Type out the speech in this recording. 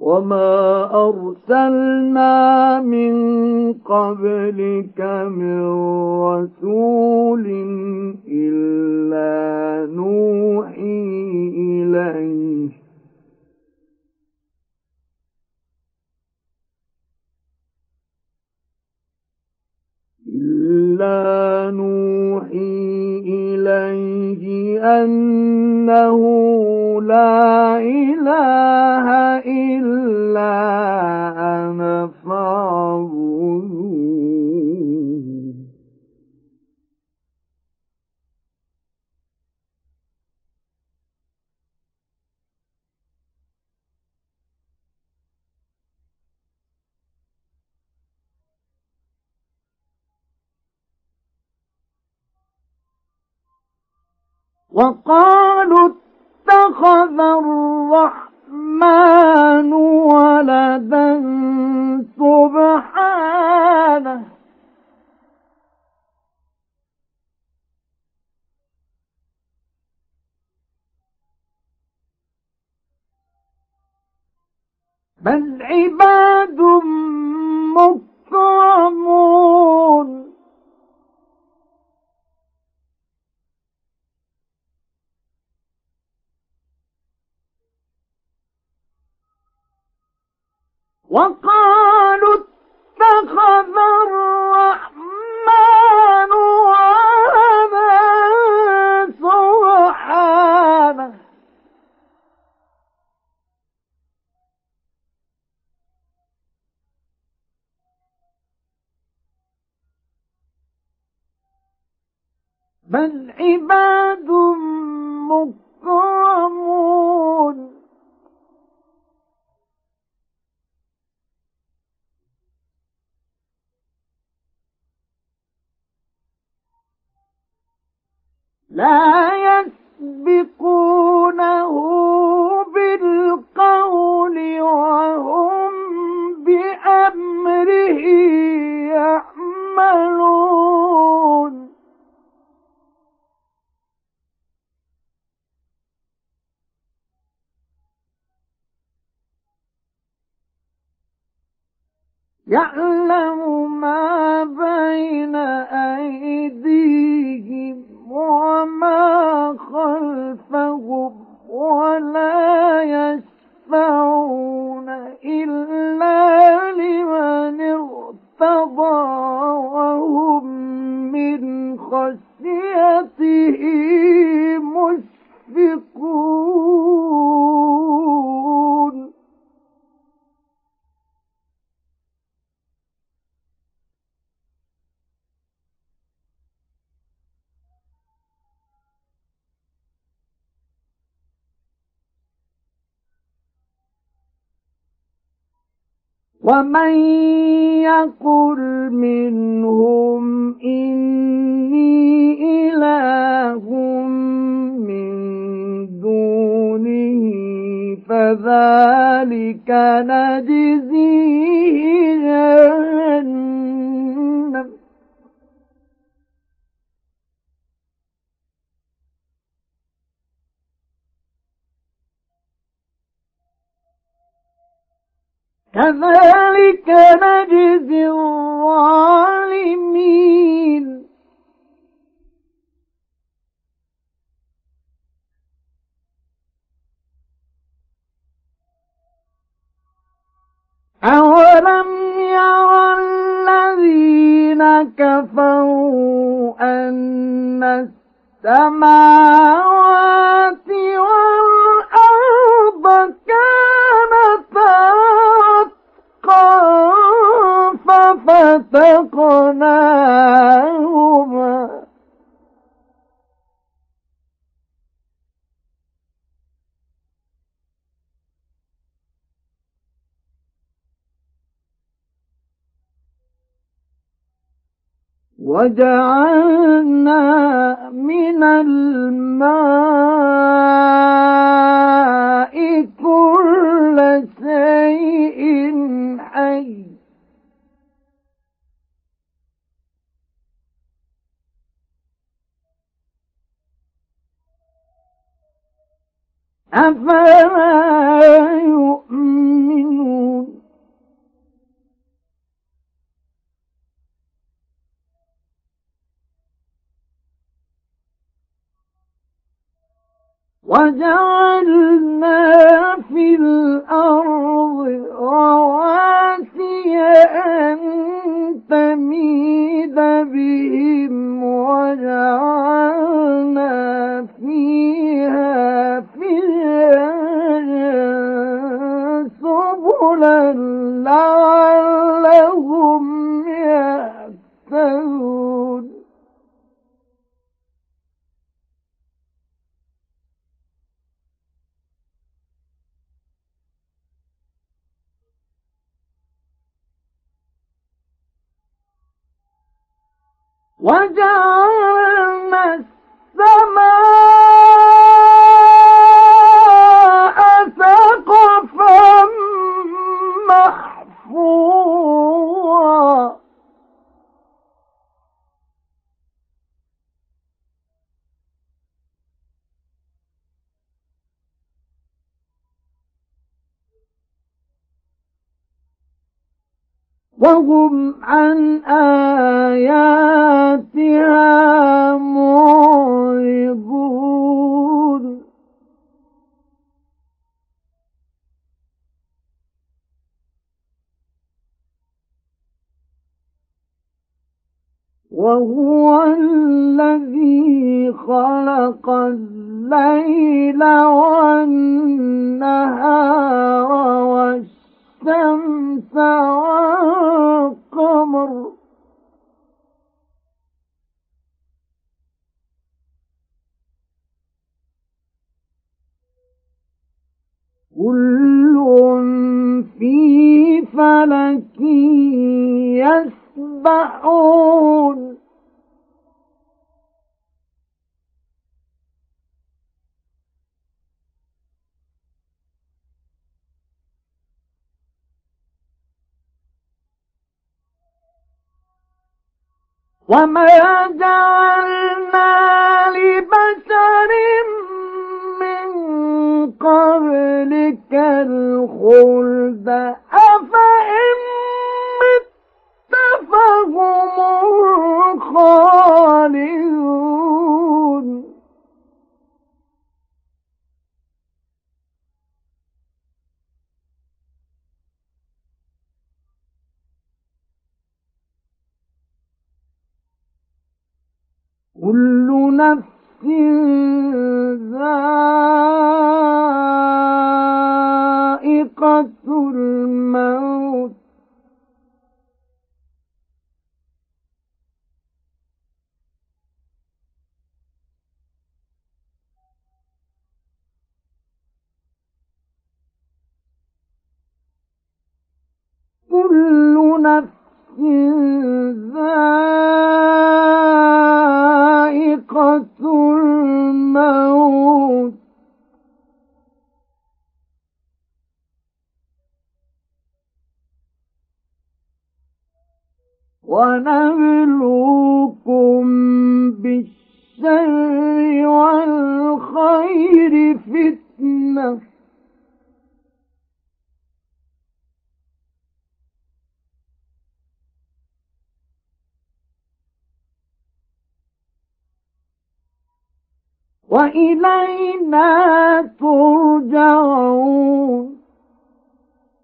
وما أرسلنا من قبلك من رسول إلا نوحي إليه أنه لا إله إلا أنا فاعبدون. وقالوا اتخذ الرحمن ولدا سبحانه بل عباد مكرمون وقالوا اتخذ الرحمن ولدا سبحانه بل عباد مكرمون لا يسبقونه بالقول وهم بأمره يعملون يعلم ما بين أيديهم وما خلفهم ولا يشفعون إلا لمن ارتضى وهم من خشيته مشفقون ومن يقل منهم إني إله من دونه فذلك نجزيه جهنم كذلك نجزي الظالمين أولم يرى الذين كفروا أن السماوات والأرض كانتا ففتقناهما وجعلنا من الماء كل شيء حي أفلا يؤمنون وجعلنا في الأرض رواسي أن تميد بهم وجعلنا فيها فجاجا سبلا لعلهم يهتدون وجعلنا السماء سقفا محفوظا وهم عن آياتها معرضون وهو الذي خلق الليل والنهار والشمس والقمر كل في فلك يسبحون وما جعلنا لبشر من قبلك الخلد أفإن مت فهم الخالدون كل نفس ذائقة الموت كل نفس ذائقة الموت ونبلوكم بالشر والخير فتنة وإلينا ترجعون